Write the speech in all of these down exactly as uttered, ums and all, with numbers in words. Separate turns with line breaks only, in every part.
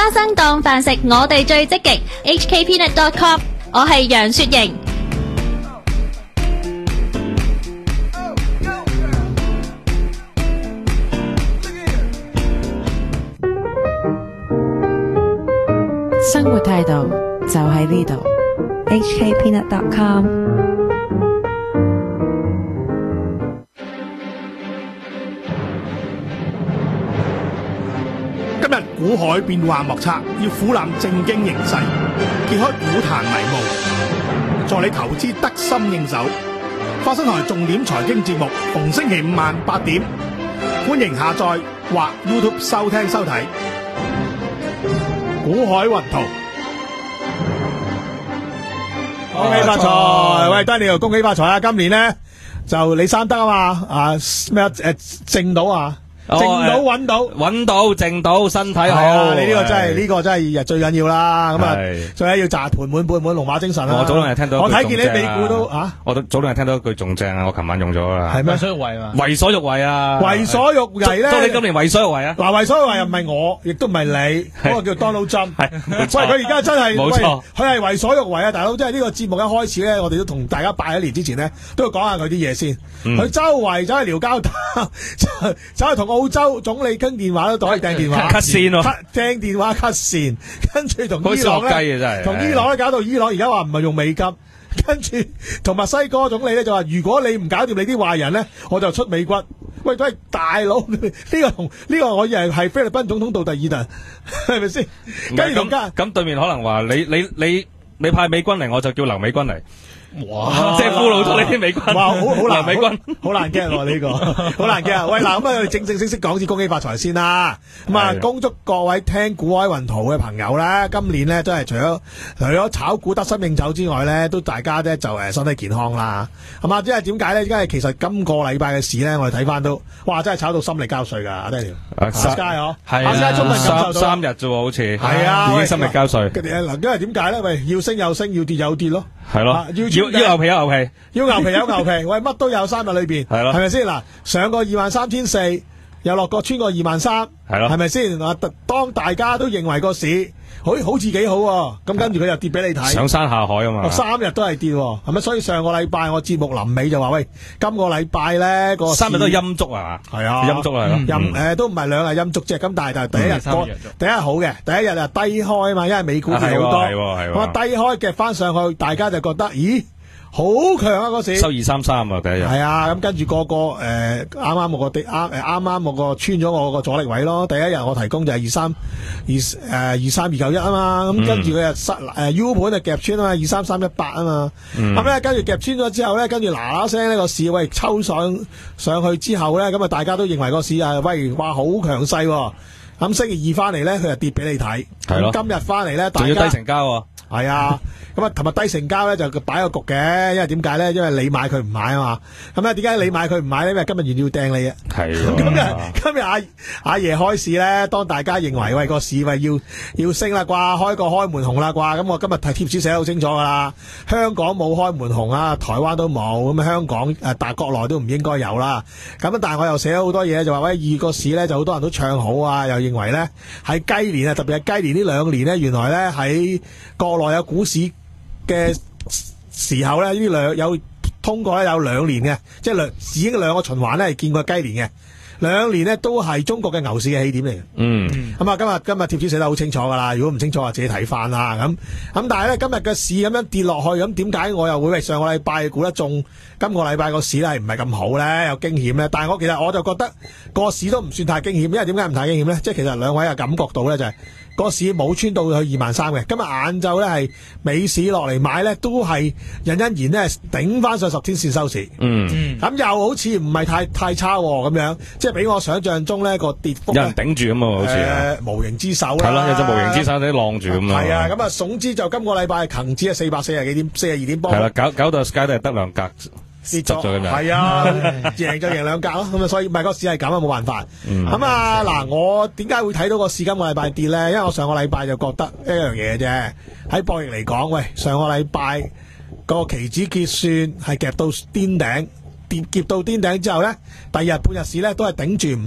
花生當飯食，我哋最積極 H K peanut dot com， 我係楊雪瑩。
生活態度就喺呢度 ，H K peanut dot com。
今日股海變幻莫測，要俯瞰正經形勢，揭開股壇迷霧，助你投資得心應手。花生台重點財經節目，逢星期五晚八點，歡迎下載或 YouTube 收聽收睇。股海雲圖，恭喜發財！喂 Daniel， 恭喜發財啊！今年咧就你生得啊嘛，啊咩啊誒正到啊！淨到揾到
揾到淨到身體好，
啊、你呢個真係呢、呢個真係最緊要啦。咁啊，最緊要賺盤滿缽滿龍馬精神啦。
我早兩日聽到，
我睇見你美股都啊，
我早兩日聽到一句仲正啊，我琴晚用咗啦。
係咩？
為所欲為啊！
為所欲為啊！
為所欲為咧，
祝你今年為所欲為啊！
嗱，為所欲為又唔係我，亦都唔係你，嗰個叫 Donald Trump。係，喂，佢而家真係
冇錯，
佢係為所欲為啊！大佬，即係呢個節目一開始咧，我哋都同大家拜一年之前呢，都要講下佢啲嘢先。佢、嗯、周圍走去撩交打，走去同澳洲總理傾電話都可以掟電話
cut 線喎，
掟電話 cut 線，跟住同伊朗咧，同伊朗咧搞到伊朗而家話唔係用美金，跟住同墨西哥總理咧就話，如果你唔搞掂你啲壞人咧，我就出美軍。喂，都係大佬，呢、這個同呢、這個我以為係菲律賓總統杜特爾特，係咪先？跟住同家
咁對面可能話你你你你派美軍嚟，我就叫留美軍嚟。
哇！
即係俘虜咗你啲美軍，
哇！好好難，
美軍
好難驚喎呢個，好難驚啊！喂，嗱咁啊，我哋正正式式講次恭喜發財先啦。咁啊，恭祝各位聽股海雲圖嘅朋友咧，今年咧真係除咗除咗炒股得心應手之外咧，都大家咧就誒身體健康啦。係嘛？即係點解咧？因為其實今個禮拜嘅市咧，我哋睇翻都，哇！真係炒到心力交瘁㗎，阿 Daniel。阿 Sky 嗬，阿 Sky 充分感受到
三三日啫喎，好似
係啊，
已經心力交瘁。
嗱，因為點解咧？喂，要升有升，要跌有跌咯。
係咯，要要牛皮有牛皮，
要牛皮有牛皮，喂，乜都有三日裏邊，
係咯，
係咪先？嗱，上個二萬三千四，又落過穿過二萬三，
係咯，
係咪先？嗱，當大家都認為個市好好似幾好，咁跟住佢又跌俾你睇，
上山下海啊嘛，
三日都係跌，係咪？所以上個禮拜我節目臨尾就話，喂，今個禮拜咧個
三日都係陰燭啊嘛，
係啊，
陰燭係咯，
陰誒都唔係兩日陰燭啫，咁但係就係第一日第一日好嘅，第一日啊低開啊嘛，因為美股跌好多，咁啊低開夾翻上去，大家就覺得，咦？好強啊！嗰時
收二三三啊，第一日
係啊，咁跟住個個誒啱啱我個跌啱誒啱啱我個穿咗我個阻力位咯。第一日我提供就係二三二誒二三二九一啊嘛，咁跟住佢又失誒 U 盤就夾穿啊嘛，二三三一八啊嘛。咁咧跟住夾穿咗之後咧，跟住嗱嗱聲呢個市喂抽上上去之後咧，咁啊大家都認為個市啊喂哇好強勢喎。咁星期二翻嚟咧，佢就跌俾你睇。
係咯。
今日翻嚟咧，
仲要低成交喎。
係啊。咁啊，琴日低成交咧就擺個局嘅，因為點解咧？因為你買佢唔買啊嘛。咁咧點解你買佢唔買咧？因為今日原要掟你啊。
係。
今日今日阿阿爺開市咧，當大家認為喂個市喂要要升啦啩，開個開門紅啦啩，咁我今日睇貼紙寫得好清楚噶啦。香港冇開門紅啊，台灣都冇，咁香港誒大國內都唔應該有啦。咁但係我又寫咗好多嘢，就話喂二個市咧就好多人都唱好啊，又認為咧喺雞年啊，特別係雞年呢兩年咧，原來咧喺國內有股市嘅時候咧，呢啲兩有通過咧有兩年嘅，即係兩已經兩個循環咧係見過雞年嘅，兩年咧都係中國嘅牛市嘅起點嚟嘅。嗯，咁啊今日今日貼紙寫得好清楚噶啦，如果唔清楚啊自己睇翻啦。咁咁但係咧今日嘅市咁樣跌落去，咁點解我又會為上個禮拜估得中，今個禮拜個市咧係唔係咁好咧，有驚險咧？但係我其實我就覺得個市都唔算太驚險，因為點解唔太驚險咧？即係其實兩位嘅感覺到咧就係、是。個市冇穿到去二萬三嘅，今日晏晝咧係美市落嚟買咧，都係隱隱然咧頂翻上十天線收市。嗯，咁又好似唔係太太差咁樣，即係比我想象中咧個跌幅有
人頂住咁啊，好似
誒無形之手啦。
係咯，有隻無形之手喺晾住咁啊。
係啊，咁啊，總之就今個禮拜恒指係四百四十幾點，四十二點波。
係啦，搞搞到 Sky 都係得兩格。
跌咗咁樣，係啊，贏就贏兩格咯，咁啊，所以唔係個市係咁啊，冇辦法。咁、嗯、啊，嗱，我點解會睇到個市今個禮拜跌咧？因為我上個禮拜就覺得一樣嘢啫。喺博弈嚟講，喂，上個禮拜個期指結算係夾到癲頂，跌夾到癲頂之後咧，第二日半日市咧都係頂住唔落，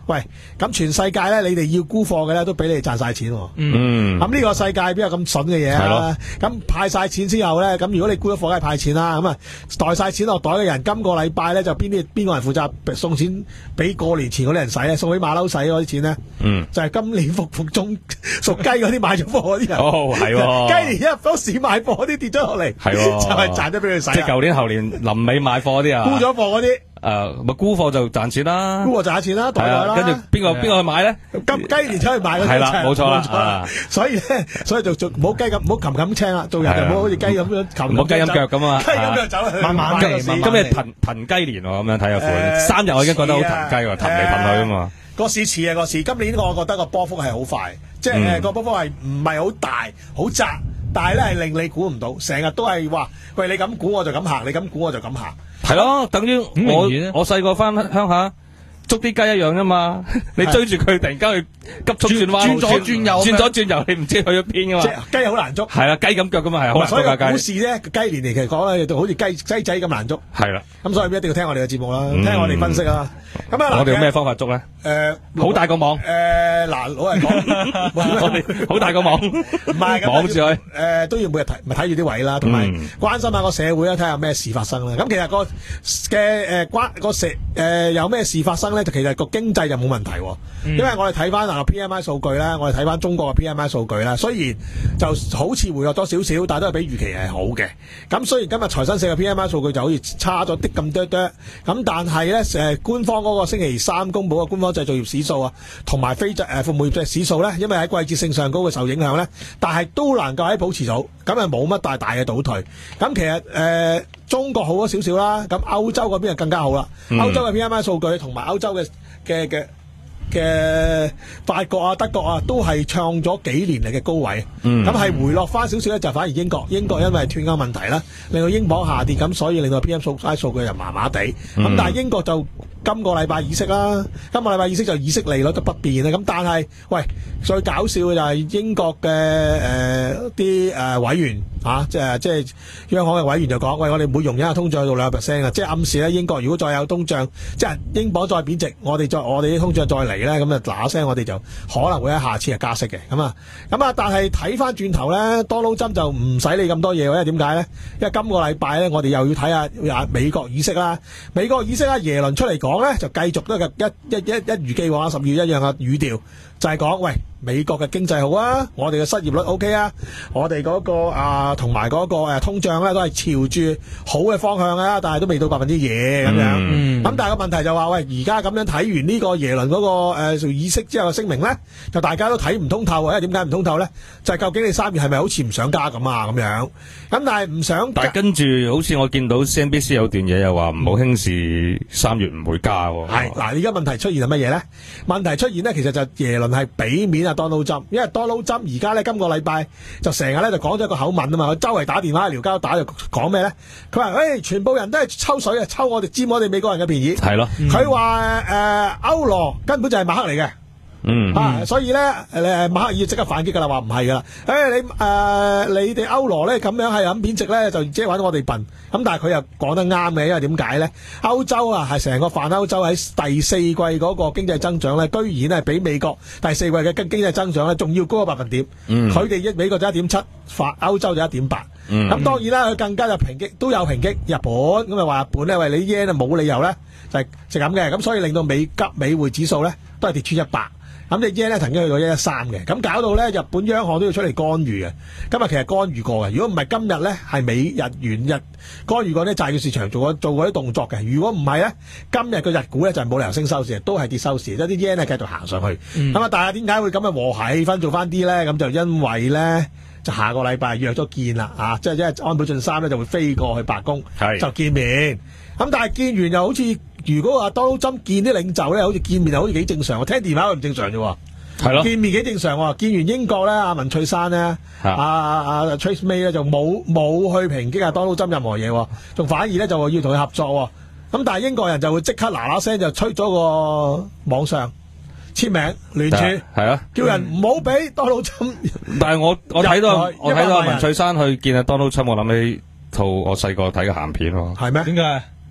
喂，咁全世界咧，你哋要沽貨嘅咧，都俾你哋賺晒錢喎。
嗯，
咁呢個世界邊有咁筍嘅嘢啊？咁派晒錢之後咧，咁如果你沽咗貨，梗係派錢啦。咁啊，袋晒錢落袋嘅人，今個禮拜咧就邊啲邊個人負責送錢俾過年前嗰啲人使啊？送俾馬騮使嗰啲錢咧，
嗯，
就係今年復復中屬雞嗰啲買咗貨嗰啲人。
哦，係喎，
雞年一入到市買貨嗰啲跌咗落嚟，
係喎，
就係賺咗俾佢使。
即係舊年後年臨尾買貨嗰啲啊，
沽咗貨嗰啲。
誒，咪沽貨就賺錢啦，
沽貨賺錢啦，袋袋啦。
跟住邊個邊個去買咧？
今雞年出去買嗰啲
係啦，冇錯啦，
冇錯啦。所以咧，所以就做唔好雞咁，唔好擒咁青啦。做人就唔好好似雞咁樣擒。
唔好雞咁腳咁啊！
雞咁腳走，
慢慢嚟。
今日騰騰雞年喎，咁樣睇下款，三日我已經覺得好騰雞喎，騰嚟騰去啊嘛。
個市似啊個市，今年我覺得個波幅係好快，即係誒個波幅係唔係好大好窄，但係咧係令你估唔到，成日都係話喂你咁估我就咁行，你咁估我就咁行。
係咯，等於我我細個翻鄉下捉啲雞一樣啫嘛，你追住佢突然間去急速轉彎，
轉左轉右，
轉左轉右，你唔知去咗邊噶嘛？
即係雞好難捉，
係啦，雞咁腳噶嘛，係好難捉㗎雞。
所以股市咧雞年嚟其實講咧，就好似雞雞仔咁難捉。
係啦，
咁所以一定要聽我哋嘅節目啦，聽我哋分析啦。咁啊，
我哋有咩方法捉咧？
誒，
好大個網。
誒，嗱，老實講，
我哋好大個網，
唔係
網住佢。
誒，都要每日睇，咪睇住啲位啦，同埋關心下個社會啦，睇下有咩事發生啦。咁其實個嘅誒關個社誒有咩事發生咧，就其實個經濟就冇問題，因為我哋睇翻嗱 P M I 數據咧，我哋睇翻中國嘅 P M I 數據咧，雖然就好似回落咗少少，但係都係比預期係好嘅。咁雖然今日財新社嘅 P M I 數據就好似差咗啲咁多多，咁但係咧誒官方嗰個星期三公佈嘅官方製造業指數啊，同埋非製誒服務業嘅指數咧，因為喺季節性上高嘅受影響咧，但係都能夠喺保持到，咁啊冇乜大大嘅倒退。咁其實誒、呃、中國好咗少少啦，咁歐洲嗰邊就更加好啦。嗯、歐洲嘅 P M I 數據同埋歐洲嘅嘅嘅嘅法國啊、德國啊，都係創咗幾年嚟嘅高位。咁係、嗯、回落翻少少咧，就反而英國，英國因為脫歐問題啦，令到英鎊下跌，咁所以令到 P M I 數數據又麻麻地。咁、嗯、但係英國就今個禮拜議息啦，今個禮拜議息就議息利率都不變啦。咁但係，喂，最搞笑嘅就係英國嘅誒啲誒委員啊，即係即係央行嘅委員就講，喂，我哋每容忍下通脹去到兩個 percent 啊，即係暗示咧英國如果再有通脹，即係英鎊再貶值，我哋再我哋啲通脹再嚟咧，咁就嗱嗱聲我哋就可能會喺下次係加息嘅。咁啊，咁啊，但係睇翻轉頭咧，Donald Trump就唔使理咁多嘢，因為點解咧？因為今個禮拜咧，我哋又要睇下美國議息啦，美國議息啦，耶倫出嚟講。講咧就繼續都係一一一一如既往十月一樣嘅語調，就係講喂美國嘅經濟好啊，我哋嘅失業率 O K 啊，我哋嗰個啊同埋嗰個誒通脹咧都係朝住好嘅方向啊，但係都未到百分之二咁樣。咁、嗯、但係個問題就話喂，而家咁樣睇完呢個耶倫嗰個誒議息之後嘅聲明咧，就大家都睇唔通透啊！因為點解唔通透咧？就係、是、究竟你三月係咪好似唔想加咁啊？咁樣咁但係唔想，
但係跟住好似我見到 C N B C 有段嘢又話唔好輕視三月唔會加喎。
係嗱，而家問題出現係乜嘢咧？問題出現咧，其實就耶倫係俾面啊 Donald Trump，因為 Donald Trump 而家咧今個禮拜就成日咧就講咗一個口吻啊嘛，佢周圍打電話、撩交打就講咩咧？佢話誒，全部人都係抽水啊，抽我哋佔我哋美國人嘅便宜。係咯，佢話誒歐羅根本就係馬克嚟嘅。嗯啊，所以咧，誒，馬克爾即刻反擊噶啦，話唔係噶啦，誒，你誒，你哋歐羅咧咁樣係咁貶值咧，就即係玩我哋笨。咁但係佢又講得啱嘅，因為點解咧？歐洲啊，係成個泛歐洲喺第四季嗰個經濟增長咧，居然係比美國第四季嘅經經濟增長咧，仲要高個百分點。佢哋一美國就一點七，泛歐洲就一點八。咁當然啦，佢更加有抨擊，都有抨擊日本。咁啊話日本咧，喂，你 yen 啊冇理由咧，就係就咁嘅。咁所以令到美急美匯指數咧都係跌穿一百。咁你 yen 咧曾經去到一一三嘅，咁搞到咧日本央行都要出嚟干預嘅。今日其實干預過嘅，如果唔係今日咧係美日元日干預過啲債券市場做過做過啲動作嘅。如果唔係咧，今日個日股咧就係冇理由升收市，都係跌收市，即係啲 yen 咧繼續行上去。咁啊、嗯，但係點解會咁嘅和諧氣氛做翻啲咧？咁就因為咧就下個禮拜約咗見啦，啊，即係即係安倍晉三咧就會飛過去白宮，是就見面。咁但係見完又好似。如果話 Donald Trump見啲領袖咧，好似見面又好似幾正常，我聽電話又唔正常啫喎。係咯，見面幾正常喎。見完英國咧，阿文翠珊咧，阿阿阿 Theresa May 咧就冇冇去抨擊阿 Donald Trump任何嘢，仲反而咧就話要同佢合作。咁但係英國人就會即刻嗱嗱聲就吹咗個網上簽名聯署，係啊，叫人唔好俾 Donald Trump。
但係我我睇到我睇到阿文翠珊去見阿 Donald Trump，我諗起套我細個睇嘅鹹片喎。
係咩？
點解？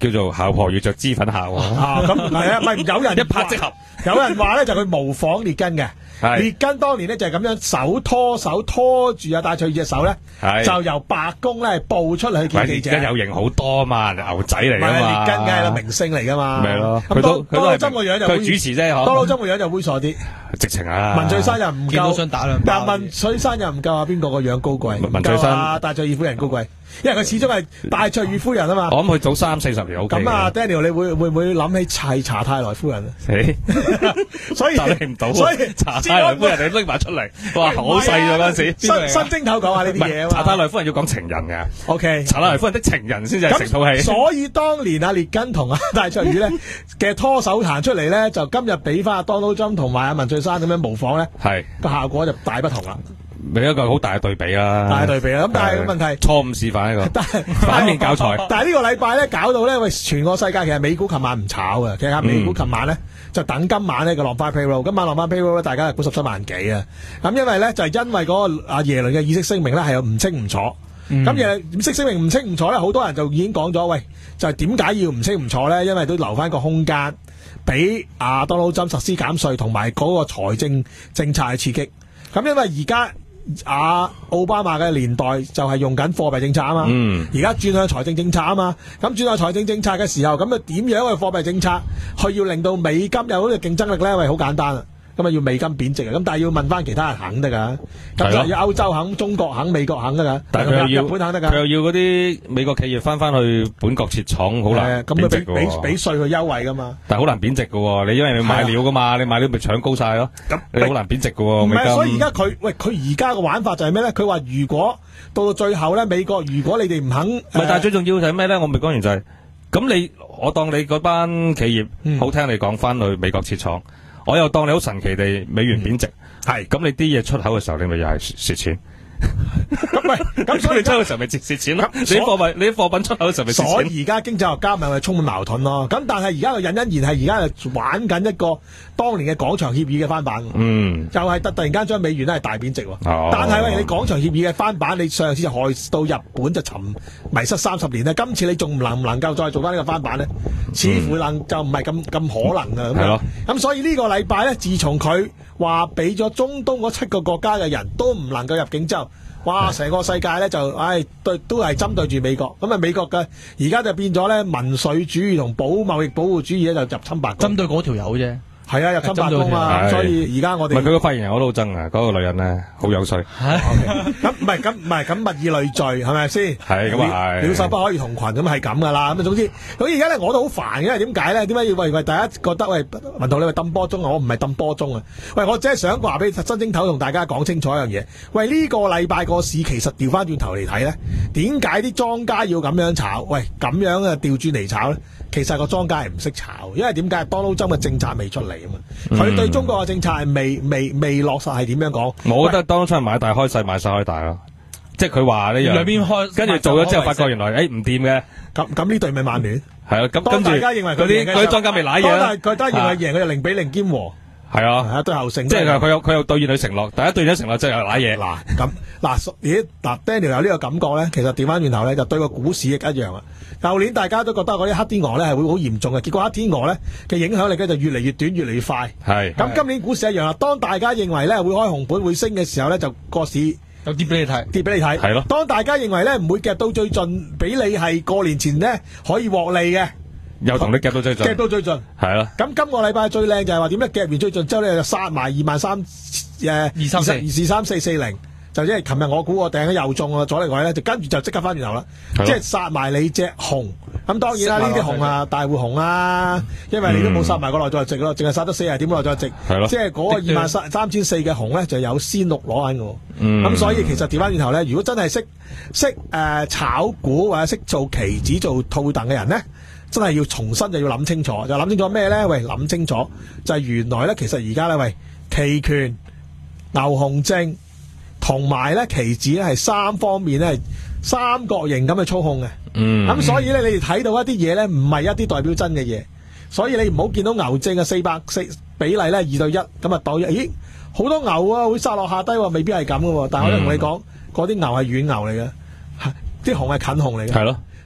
叫做姣婆要着脂粉孝
啊，咁係啊，唔係有人
一拍即合，
有人話咧就佢模仿列根嘅。列根當年咧就係咁樣手拖手拖住啊戴卓爾隻手咧，就由白宮咧步出嚟去見記者。列根有
型好多嘛，牛仔嚟噶嘛。
列根梗係啦，明星嚟噶嘛。
咪咯，
咁當當勞針個樣就
佢主持啫，嗬。
當勞針個樣就猥瑣啲，
直情啊。
文翠珊又唔夠，
想打兩巴。
但文翠珊又唔夠啊邊個個樣高貴？
文翠珊
戴卓爾夫人高貴。因為佢始終係戴卓爾夫人啊嘛，
我諗佢早三四十年 OK。
咁啊 ，Daniel，你會會唔會諗起係查泰萊夫人啊？所以答
唔到，
所以
查泰萊夫人你拎埋出嚟，哇，好細咗嗰陣時。
新新蒸頭講下呢啲嘢啊嘛。
查泰萊夫人要講情人嘅
，OK。
查泰萊夫人的情人先至係成套戲。
所以當年阿列根同阿戴卓爾咧嘅拖手行出嚟咧，就今日俾翻阿 Donald Trump 同埋阿文翠珊咁樣模仿咧，係個效果就大不同啦。
另一個好大嘅對比啦，
大對比啦。咁但係問題
錯誤示範呢個，
但係
反面教材。
但係呢個禮拜咧搞到咧，喂，全個世界其實美股琴晚唔炒嘅，其實美股琴晚咧就等今晚呢個浪花 payroll， 今晚浪花 payroll 咧大家係估十七萬幾啊。咁因為咧就係因為嗰個阿耶倫嘅議息聲明咧係有唔清唔楚。咁耶倫議息聲明唔清唔楚咧，好多人就已經講咗，喂，就係點解要唔清唔楚咧？因為都留翻個空間俾阿 Donald Trump實施減稅同埋嗰個財政政策嘅刺激。咁因為而家阿奧巴馬嘅年代就係用緊貨幣政策啊嘛，而家轉向財政政策啊嘛，咁轉向財政政策嘅時候，咁啊點樣嘅貨幣政策去要令到美金有嗰個競爭力咧？喂，好簡單啊！咁啊要美金貶值啊，咁但係要問翻其他人肯得噶，咁就要歐洲肯、中國肯、美國肯得噶，
但係佢又要
日本肯得噶，
佢又要嗰啲美國企業翻翻去本國設廠，好難
咁佢俾
俾
俾稅佢優惠噶嘛，
但係好難貶值噶，你因為你買料噶嘛，你買料咪搶高晒咯，咁你好難貶值噶。唔係，
所以而家佢喂佢而家個玩法就係咩咧？佢話如果到到最後咧，美國如果你哋唔肯，唔係，
但係最重要就係咩咧？我未講完就係，咁你我當你嗰班企業好聽你講翻去美國設廠。我又當你好神奇地美元貶值，係咁、嗯、你啲嘢出口嘅時候，你咪又係蝕錢。咁咪咁所以你出嘅時候咪蝕蝕錢咯。你貨品你啲貨品出口嘅時候咪蝕錢。
所以而家經濟學家咪係充滿矛盾咯。咁但係而家個隱隱然係而家係玩緊一個當年嘅廣場協議嘅翻版。嗯，就係突突然間將美元咧係大貶值。哦，但係喂，你廣場協議嘅翻版，你上次就害到日本就沉迷失三十年咧。今次你仲能唔能夠再做翻呢個翻版咧？似乎能、嗯、就唔係咁咁可能啊。係咯。咁所以呢個禮拜咧，自從佢話俾咗中東嗰七個國家嘅人都唔能夠入境之後，哇！成個世界咧就，唉，對，都係針對住美國。咁啊，美國嘅而家就變咗咧民粹主義同保貿易保護主義咧就入侵白宮。針對嗰條友啫。係啊，入侵白宮啊，所以而家我哋唔係佢個發言人我都好憎啊，嗰、那個女人咧好有趣。咁唔係咁唔係咁物以類聚係咪先？係咁啊係。鳥獸不可以同群咁係咁噶啦。咁啊總之，咁而家咧我都好煩嘅，因為點解咧？點解要喂喂大家覺得喂文圖你話抌波鐘啊？我唔係抌波鐘啊！喂，我只係想話俾新正頭同大家講清楚一樣嘢。喂，呢、這個禮拜個市其實調翻轉頭嚟睇咧，點解啲莊家要咁樣炒？喂，咁樣啊調轉嚟炒咧？其實個莊家係唔識炒，因為點解？Donald Trump嘅政策未出嚟啊嘛，佢、嗯、對中國嘅政策係未未未落實係點樣講？我覺得 Donald Trump買大開細，買細開大咯，即係佢話呢樣兩邊開，跟住做咗之後發覺原來誒唔掂嘅，咁咁呢隊咪曼聯係啊，咁跟住大家認為佢啲嗰啲莊家未瀨嘢啦，佢當然認為贏佢就零比零兼和。係啊，係啊，對後勝，即係佢有佢有兌現佢承諾，第一兌現承諾即係有瀨嘢。嗱咁嗱，咦嗱 Daniel 有呢個感覺咧，其實調翻轉頭咧就對個股市亦一樣啊。舊年大家都覺得嗰啲黑天鵝咧係會好嚴重嘅，結果黑天鵝咧嘅影響力咧就越嚟越短，越嚟越快。係咁今年股市一樣啦。當大家認為咧會開紅盤會升嘅時候咧，就個市有跌俾你睇，跌俾你睇。係咯。當大家認為咧唔會夾到最盡，俾你係過年前咧可以獲利嘅。又同你夾到最盡，夾到最盡，係啦。咁今個禮拜最靚就係話點咧？夾完最盡之後咧就殺埋二萬三誒二三四二四三四四零，就即係琴日我估我訂咗又中啊，阻力位咧就跟住就即刻翻轉頭啦，即係殺埋你隻紅。咁當然啦，呢啲紅啊大戶紅啊，因為你都冇殺埋個內在值咯，淨係殺咗四十點內在值，係咯。即係嗰個二萬三三千四嘅紅咧就有先六攞緊嘅。咁、嗯、所以其實調翻轉頭咧，如果真係識識誒炒股或者識做期指做套戥嘅人咧，真係要重新就要諗清楚，就諗清楚咩咧？喂，諗清楚就係原來咧，其實而家咧，喂，期權、牛熊證同埋咧期指咧係三方面咧係三角形咁去操控嘅。嗯，咁所以咧，你哋睇到一啲嘢咧，唔係一啲代表真嘅嘢。所以你唔好見到牛證嘅四百四比例咧二對一咁啊，當咦好多牛啊會殺落下低，未必係咁噶。但係我都同你講，嗰、嗯、啲牛係軟牛嚟嘅，啲熊係近熊嚟嘅。係咯。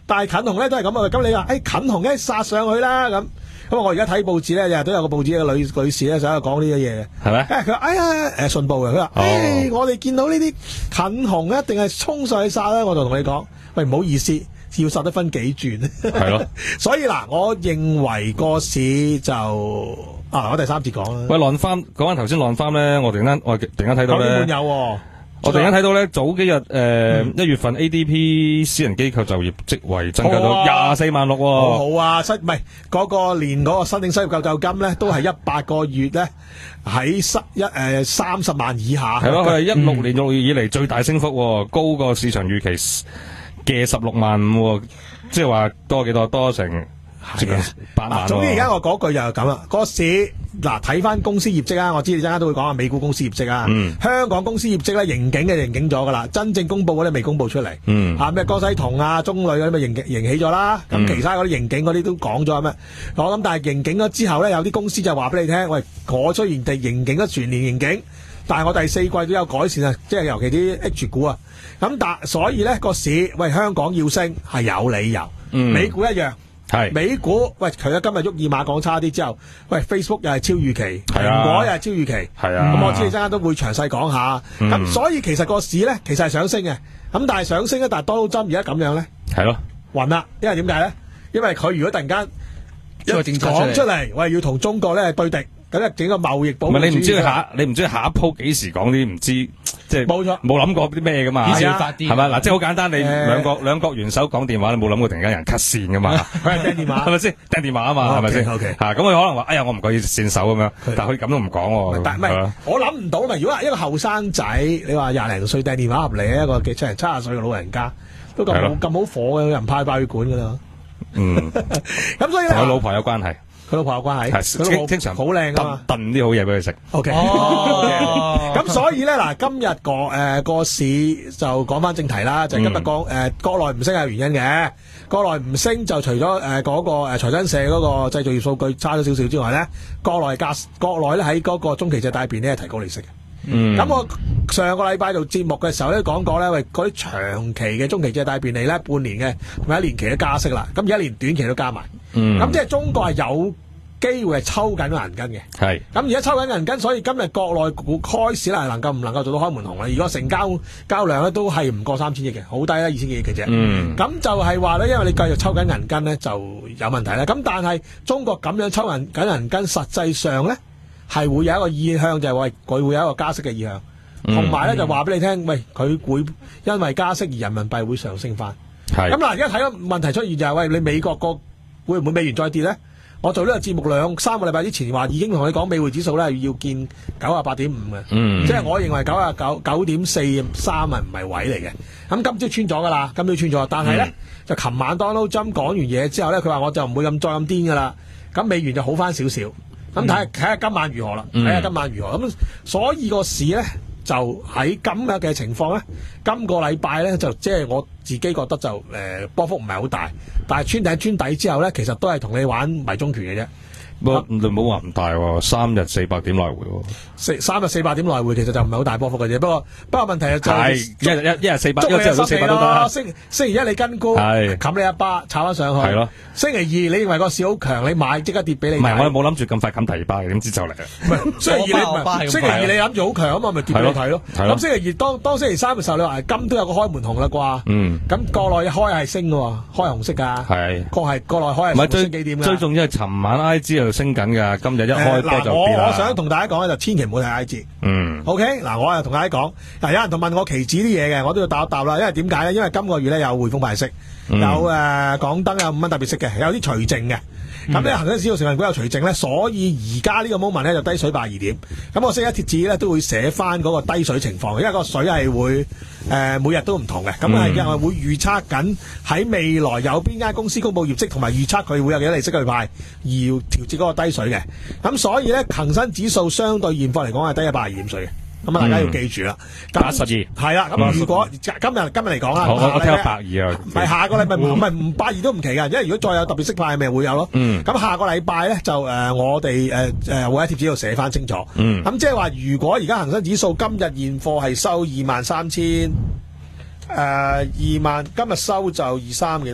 但係近紅咧都係咁啊。咁你話誒、哎、近紅咧殺上去啦咁。咁我而家睇報紙咧，日日都有個報紙嘅女女士咧，就喺度講呢啲嘢嘅，
係咪？
誒佢話：哎呀，誒信報嘅，佢話：誒、哎、我哋見到呢啲近紅一定係衝上去殺啦。我就同你講，喂唔好意思，要殺得分幾轉。
係咯。
所以嗱，我認為個市就啊，我第三節講啦。
喂，浪翻講翻頭先浪翻咧，我突然間我突然間睇到咧。
有喎。
我突然間睇到咧，早幾日誒一月份 A D P 私人機構就業職位增加到廿四萬六，
好好啊！失唔係嗰個連嗰個申請失業救濟金咧，都係一百個月咧喺十一誒三十萬以下。
係咯，佢係一六年六月以嚟最大升幅，高過市場預期嘅十六萬五，即係話多幾多？多成接近八萬。
總之而家我嗰句又係咁啦，個市嗱睇翻公司業績啊，我知你陣間都會講下美股公司業績啊。嗯、香港公司業績咧盈警嘅盈警咗噶啦，真正公布嗰啲未公布出嚟。嗯，啊咩江西銅啊、中旅嗰啲咪盈盈起咗啦，咁、嗯、其他嗰啲盈警嗰啲都講咗咩？我諗但係盈警咗之後咧，有啲公司就話俾你聽，喂，我雖然地盈警咗全年盈警，但係我第四季都有改善啊，即係尤其啲 H 股啊。咁但所以咧個市喂香港要升係有理由，嗯、美股一樣。係美股喂，除咗今日沃爾瑪講差啲之後，喂 Facebook 又係超預期，蘋、啊、果又係超預期，係啊。咁我知你陣間都會詳細講下。咁、嗯、所以其實個市咧，其實係上升嘅。咁但係上升咧，但係Donald Trump而家咁樣咧，係咯，暈啦。因為點解咧？因為佢如果突然間一講出嚟，喂要同中國咧對敵，咁咧整個貿易保護主義。唔係你唔知佢下，你唔知下一鋪幾時講啲唔知。即係冇錯，冇諗過啲咩噶嘛，係啊，係咪嗱？即係好簡單，你兩國兩國元首講電話，你冇諗過突然間有人 cut 線噶嘛？佢係掟電話，係咪先掟電話啊嘛？係咪先？吓咁佢可能話：哎呀，我唔覺意線手咁樣，但係佢咁都唔講。但係唔係，我諗唔到嘛。如果一個後生仔，你話廿零歲掟電話入嚟，一個幾七零七十歲嘅老人家，都咁好咁好火嘅，有人派爆血管噶啦。嗯，咁所以咧，同佢老婆有關係。佢老婆有關係，係經常好靚啊嘛，燉啲好嘢俾佢食。O K，咁所以咧嗱，今日個誒個市就講翻正題啦，就係、今日講誒國內唔升係原因嘅，國內唔升就除咗誒嗰個誒財新社嗰個製造業數據差咗少少之外咧，國內價國內咧喺嗰個中期借貸便咧係提高利息嘅。嗯，咁我上個禮拜做節目嘅時候咧講過咧，喂嗰啲長期嘅中期借貸便利咧，半年嘅同埋一年期都加息啦，咁而家連短期都加埋。嗯，咁即係中國係有機會係抽緊銀根嘅。係，咁而家抽緊銀根，所以今日國內股開市啦，能夠唔能夠做到開門紅咧？如果成交交量咧都係唔過三千億嘅，好低啦，二千幾億嘅啫。嗯，咁就係話咧，因為你繼續抽緊銀根咧，就有問題啦。咁但係中國咁樣抽銀緊銀根，實際上咧係會有一個意向，就係話佢會有一個加息嘅意向，同埋咧就話俾你聽，喂，佢會因為加息而人民幣會上升翻。係，咁嗱，而家睇到問題出現就係、是，喂，你美國個會唔會美元再跌咧？我做呢個節目兩三個禮拜之前話已經同你講美匯指數咧要見九啊八點五嘅，嗯、即係我認為九啊九九點四三啊唔係位嚟嘅。咁今朝穿咗噶啦，今朝穿咗，但係咧、嗯、就琴晚 Donald Trump 講完嘢之後咧，佢話我就唔會咁再咁癲噶啦，咁美元就好翻少少。咁睇下睇下今晚如何啦，睇下今晚如何。咁所以個市咧就喺今日嘅情況咧，今個禮拜咧就即係我自己覺得就誒、呃、波幅唔係好大，但係穿頂穿底之後咧，其實都係同你玩迷中拳嘅啫。
唔唔好話唔大喎，三日四百點來回喎。
四三日四百點來回其實就唔係好大波幅嘅啫。不過不過問題就係
一日一一日四百，
捉你
一日四百都得。
星星期一你跟高，冚你一巴，炒翻上去。係咯。星期二你認為個市好強，你買即刻跌俾你。唔係，我冇諗住咁快冚第二巴嘅，點知就嚟啊？唔係，星期二你唔係，星期二你諗住好強啊嘛，咪跌俾你睇咯。咁星期二當當星期三嘅時候，你話金都有個開門紅啦啩？嗯。咁國內開係升嘅喎，開紅色㗎。係。國係國內開係升幾點㗎？最重要係尋晚 I G 又升緊㗎。今日一開波就跌啦。我我想同大家講咧，就千祈唔好睇 I G。嗯。OK，嗱，我又同大家講，嗱，有人同問我期指啲嘢嘅，我都要答一答啦。因為點解咧？因為今個月咧有匯豐派息，嗯、有誒、呃、港燈有五蚊特別息嘅，有啲除淨嘅。咁咧恒生指數成分股有除淨咧，所以而家呢個 moment 咧就低水八二點。咁我星期一貼紙咧都會寫翻嗰個低水情況，因為個水係會誒、呃、每日都唔同嘅。咁係因為會預測緊喺未來有邊間公司公布業績，同埋預測佢會有幾多利息去派，而要調節嗰個低水嘅。咁所以咧恒生指數相對現貨嚟講係低一百二點水嘅。咁啊，大家要記住啦，八十二係啦。咁如果今日今日嚟講啦，我我聽百二啊，唔係下個禮拜唔係唔百二都唔奇噶，因為如果再有特別息派，咪會有咯。嗯，咁下個禮拜咧就誒、呃，我哋誒誒會喺貼紙度寫翻清楚。嗯，咁即係話，如果而家恒生指數今日現貨係收二萬三千誒二萬，今日收就二三幾多？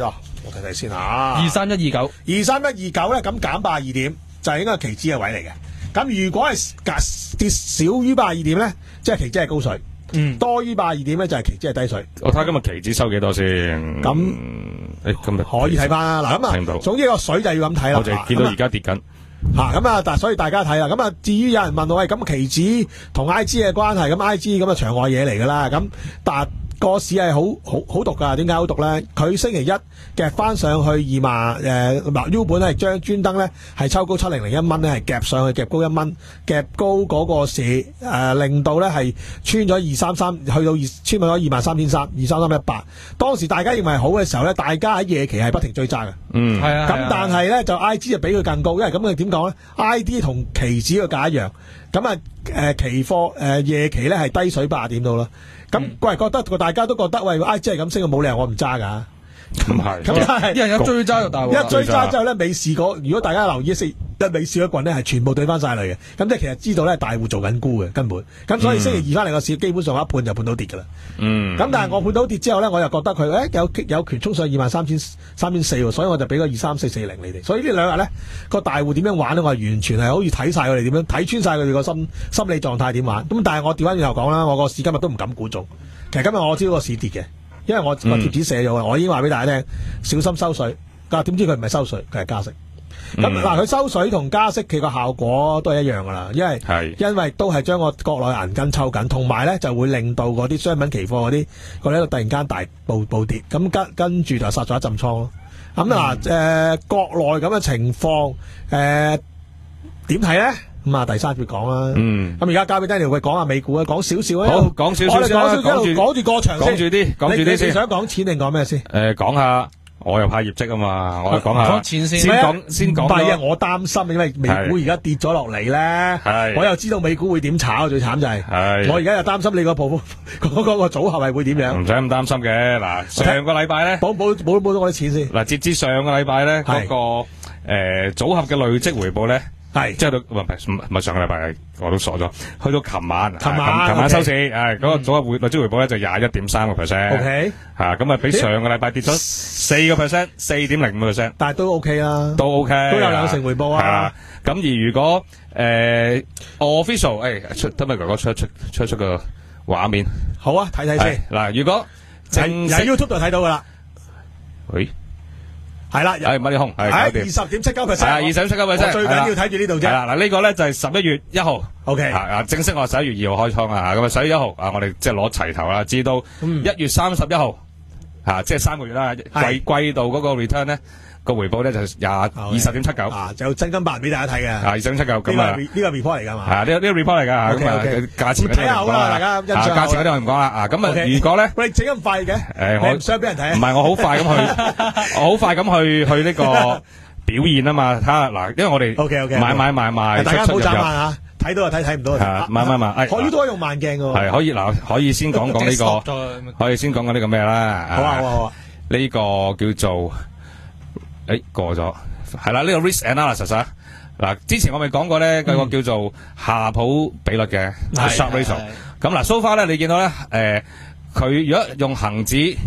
我睇睇先啊，
二三一二九，
二三一二九咧，咁減八十二點就係應該係期指嘅位嚟嘅。咁如果係跌少於八十二點咧，即係期指係高水。嗯，多於八十二點咧就係期指係低水。
我睇下今日期指收幾多先。咁誒、欸，今日
可以睇翻啦。嗱咁啊，
到
總之個水就要咁睇啦。
我就見到而家跌緊。
吓咁啊，但所以大家睇啦。咁啊，至於有人問我喂，咁期指同 I G 嘅關係，咁 I G 咁啊場外嘢嚟噶啦。咁但個市係好好好毒噶，點解好毒咧？佢星期一夾翻上去二萬誒，嗱 U 本係將專登咧係抽高七零零一蚊咧，係夾上去夾高一蚊，夾高嗰個市誒、呃，令到咧係穿咗二三三，去到二穿咗二萬三千三，二三三一八。當時大家認為好嘅時候咧，大家喺夜期係不停追揸嘅。
嗯，
係啊。咁但係咧就 I G 就比佢更高，因為咁佢點講咧 ？I D 同期指個價一樣，咁啊誒期貨誒、呃、夜期咧係低水八點到啦。咁喂，覺得個大家都覺得喂，I G 係咁升，冇理由我唔揸噶。
咁係，
咁係
一人一追揸就大鑊。
一追揸之後咧，未試過。如果大家留意一一未試嗰棍咧，係全部對翻晒嚟嘅。咁即係其實知道咧，大戶做緊沽嘅根本。咁所以星期二翻嚟個市，基本上一判就判到跌噶啦。嗯。咁但係我判到跌之後咧，我又覺得佢誒、欸、有有權衝上二萬三千三千四，所以我就俾個二三四四零你哋。所以呢兩日咧個大戶點樣玩咧，我係完全係好似睇晒佢哋點樣睇穿晒佢哋個心心理狀態點玩。咁但係我調翻轉頭講啦，我個市今日都唔敢估中。其實今日我知道個市跌嘅。因為我個貼紙寫咗嘅，我已經話俾大家聽，小心收水。但係點知佢唔係收水，佢係加息。咁嗱、嗯，佢收水同加息，佢個效果都係一樣噶啦。因為因為都係將個國內銀根抽緊，同埋咧就會令到嗰啲商品期貨嗰啲嗰啲突然間大暴暴跌，咁跟跟住就殺咗一陣倉咯。咁嗱誒，國內咁嘅情況誒點睇咧？咁啊，第三節講啦。嗯。咁而家交俾 Daniel 佢講下美股啊，講少少啊。
好，講少少先啦。講住
講住過場先。
講住啲，講住啲先。
你想講錢定講咩先？
誒，講下我又派業績啊嘛，我講下。
講錢先。
先講先講。
唔係啊，我擔心，因為美股而家跌咗落嚟咧。我又知道美股會點炒，最慘就係。係。我而家又擔心你個鋪嗰嗰個組合係會點樣？唔
使咁擔心嘅。嗱，上個禮拜咧，
補補補補到我啲錢先。
嗱，截至上個禮拜咧，嗰個誒組合嘅累積回報咧。係，即係到唔係唔係上個禮拜我都傻咗，去到琴晚，琴晚琴晚收市，誒嗰個組合回累積回報咧就廿一點三個 percent，O K，吓咁啊比上個禮拜跌咗四個 percent，四點零五 percent，但係都 O K 啦，都 O K，都有兩成回報啊。咁而如果誒 official，誒出得咪哥哥出出出出個畫面，好啊，睇睇先。嗱，如果正喺 YouTube 度睇到噶啦，喂。係啦，係乜嘢空？係二十點七九 percent，係啊，二十點七九 percent。最緊要睇住呢度啫。係啦，嗱呢個咧就係十一月一號。O K，啊正式我十一月二號開倉啊，咁啊十一月一號啊，我哋即係攞齊頭啦，至到一月三十一號，啊即係三個月啦，季季度嗰個 return 咧個回報咧就廿二十點七九。啊，就真金白銀俾大家睇嘅。啊，二十點七九咁啊，呢個 report 嚟噶嘛？係啊，呢呢個 report 嚟噶。咁啊，價錢睇下好啦，大家印象。價錢嗰啲我唔講啦。啊，咁啊，如果咧，喂，整咁快嘅？誒，我唔想俾人睇。唔係，我好快咁去，我好快咁去去呢個表現啊嘛。睇下嗱，因為我哋 OK OK 買買買買，大家唔好眨眼啊！睇到就睇，睇唔到就睇。買買買，可以都可以用慢鏡噶。係可以嗱，可以先講講呢個，可以先講講呢個咩啦？好啊好啊好啊！呢個叫做。誒，過咗係啦，呢個 risk analysis 啊，嗱，之前我咪講過咧，個叫做夏普比率嘅 Sharpe ratio。咁嗱 ，so far 咧，你見到咧，誒，佢如果用恒指誒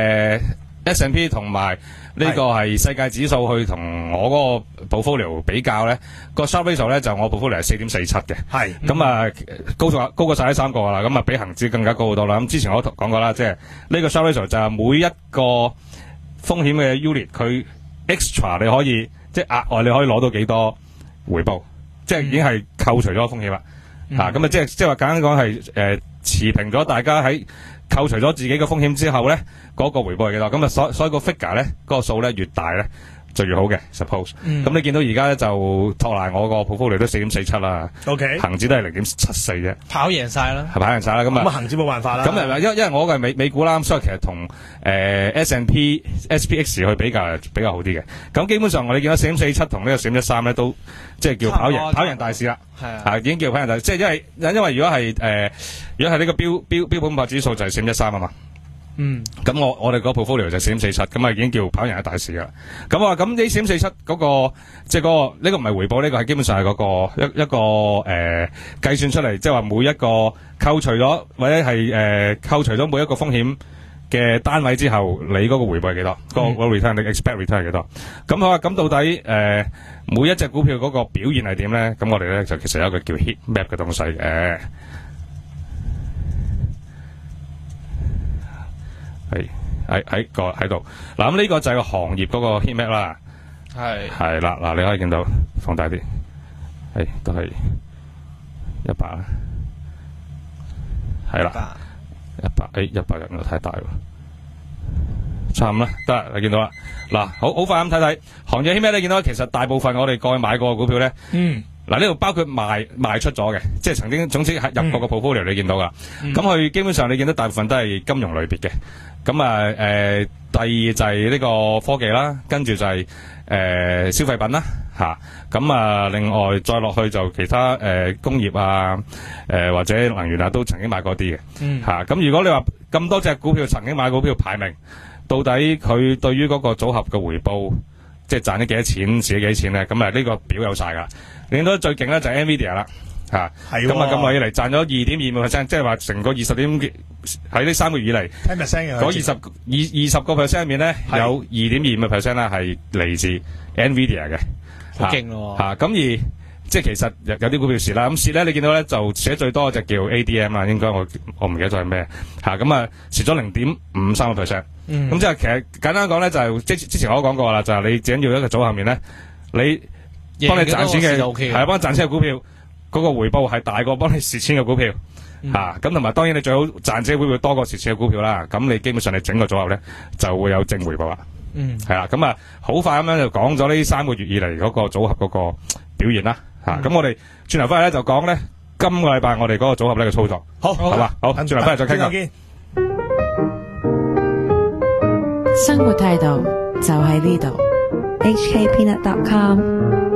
S and P 同埋呢個係世界指數去同我嗰個 portfolio 比較咧，個 Sharpe ratio 咧就我 portfolio 係四點四七嘅。係咁啊，高咗高過晒呢三個啦，咁啊比恒指更加高好多啦。咁之前我講過啦，即係呢個 Sharpe ratio 就係每一個風險嘅 unit 佢。extra 你可以即係額外你可以攞到幾多回報，即係已經係扣除咗風險啦。吓咁啊，即係即係話簡單講係誒持平咗大家喺扣除咗自己嘅風險之後咧，嗰個回報係幾多？咁啊，所所以個 figure 咧，嗰個數咧越大咧就越好嘅。suppose 咁你見到而家咧就托賴我個 portfolio 都四點四七啦。OK，恒指都係零點七四啫，跑贏晒啦，係跑贏晒啦。咁啊，咁恒指冇辦法啦。咁啊，因因為我個係美美股啦，咁所以其實同誒 S and P S P X 去比較比較好啲嘅。咁基本上我哋見到四點四七同呢個四點一三咧都即係叫跑贏跑贏大市啦。係啊，已經叫跑贏大市。即係因為因為如果係誒如果係呢個標標標普五百指數就係四點一三啊嘛。嗯，咁我我哋個 portfolio 就四點四七，咁啊已經叫跑贏一大市啦。咁啊，咁呢四點四七嗰個即係嗰個呢個唔係回報，呢個係基本上係嗰個一一個誒計算出嚟，即係話每一個扣除咗或者係誒扣除咗每一個風險嘅單位之後，你嗰個回報係幾多？個、嗯、個 return 你 expect return 係幾多？咁好啊，咁到底誒、呃、每一隻股票嗰個表現係點咧？咁我哋咧就其實有一個叫 heat map 嘅東西嘅，係喺喺個喺度。嗱，咁呢個就係個行業嗰個 heat map 啦。係係啦，嗱，你可以見到放大啲，係都係一百啦，係啦。一百誒，一百人又太大喎，差唔多啦，得啦，你見到啦。嗱，好好快咁睇睇行業 heat map，你見到其實大部分我哋過去買過嘅股票咧，嗯，嗱呢度包括賣賣出咗嘅，即係曾經總之係入過個 portfolio，嗯、你見到噶。咁佢、嗯、基本上你見到大部分都係金融類別嘅。咁啊誒，第二就係呢個科技啦，跟住就係、是、誒、呃、消費品啦。吓，咁啊，另外再落去就其他誒、呃、工業啊，誒、呃、或者能源啊，都曾經買過啲嘅。嗯。吓、啊，咁如果你話咁多隻股票曾經買股票排名，到底佢對於嗰個組合嘅回報，即係賺咗幾多錢，蝕咗幾多錢咧？咁啊，呢個表有晒噶。你見到最勁咧就係 Nvidia 啦，吓。係。咁啊，咁耐以嚟賺咗二點二五 percent，即係話成個二十點喺呢三個月以嚟，ten percent 嘅。嗰二十二二十個 percent 入面咧，有二點二五 percent 啦係嚟自 Nvidia 嘅。好勁咯！吓咁、啊、而即係其實有有啲股票蝕啦，咁蝕咧你見到咧就寫最多隻叫 A D M 啦，應該我我唔記得咗係咩吓，咁啊蝕咗零點五三個 percent，咁即係其實簡單講咧就係即之前我都講過啦，就係、是、你只要一個組合入面咧，你幫你賺錢嘅係啊，幫你賺錢嘅股票嗰、那個回報係大過幫你蝕錢嘅股票吓，咁同埋當然你最好賺錢會唔會多過蝕錢嘅股票啦，咁你基本上你整個組合咧就會有正回報啦。嗯，係啦，咁啊，好快咁樣就講咗呢三個月以嚟嗰個組合嗰個表現啦，吓、嗯，咁、啊、我哋轉頭翻嚟咧就講咧今個禮拜我哋嗰個組合呢個操作，好，好嘛，好，轉頭翻嚟再傾過。
生活態度就喺呢度，H K Peanut dot com。